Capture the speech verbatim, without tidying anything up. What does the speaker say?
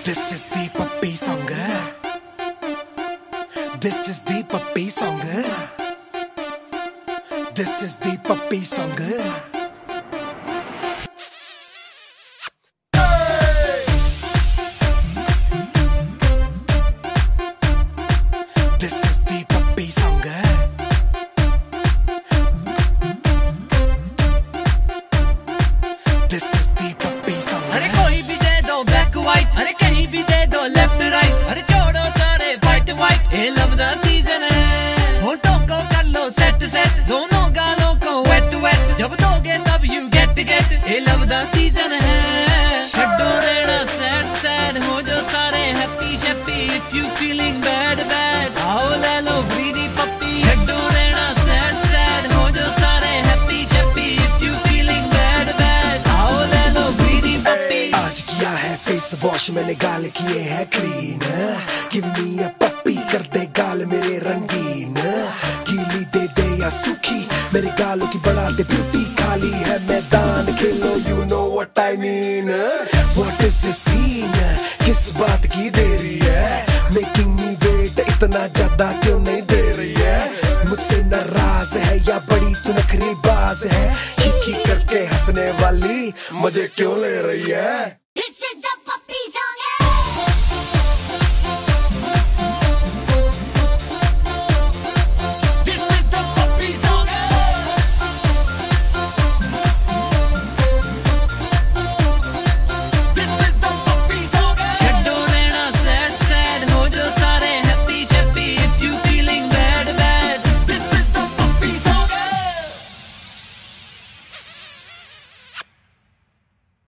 This is the puppy song. This is the puppy song. This is the puppy song. This is the puppy song. This is the puppy song. अरे कोई भी दे दो black white, अरे कहीं भी दे दो left right, अरे छोड़ो सारे white white, ये लव दा सीजन है। होठों को कर लो set set, दोनों गालों को wet wet, जब दोगे तब you get get, ये लव दा सीजन है। छड्डो रहना sad sad, हो जो सारे happy happy, if you feeling bad bad, आओ ले लो greedy puppy। छड्डो रहना sad sad, हो जो सारे happy happy, if you feeling bad bad, आओ ले लो greedy puppy। आज किया है फेस वॉश मैंने, गाल किए हैं क्लीन। गिव मी अ पप्पी, कर दे गाल मेरे रंगीन। गीली दे दे या सूखी, मेरे गालों की बढ़ा दे ब्यूटी। खाली है मैदान, खेलो you know what I mean. What is the scene, किस बात की देरी है? मेकिंग मी वेट, इतना ज्यादा क्यों नहीं दे रही है? मुझसे नाराज है या बड़ी तू नखरी बाज है? खी खी करके हंसने वाली मजे क्यों ले रही है?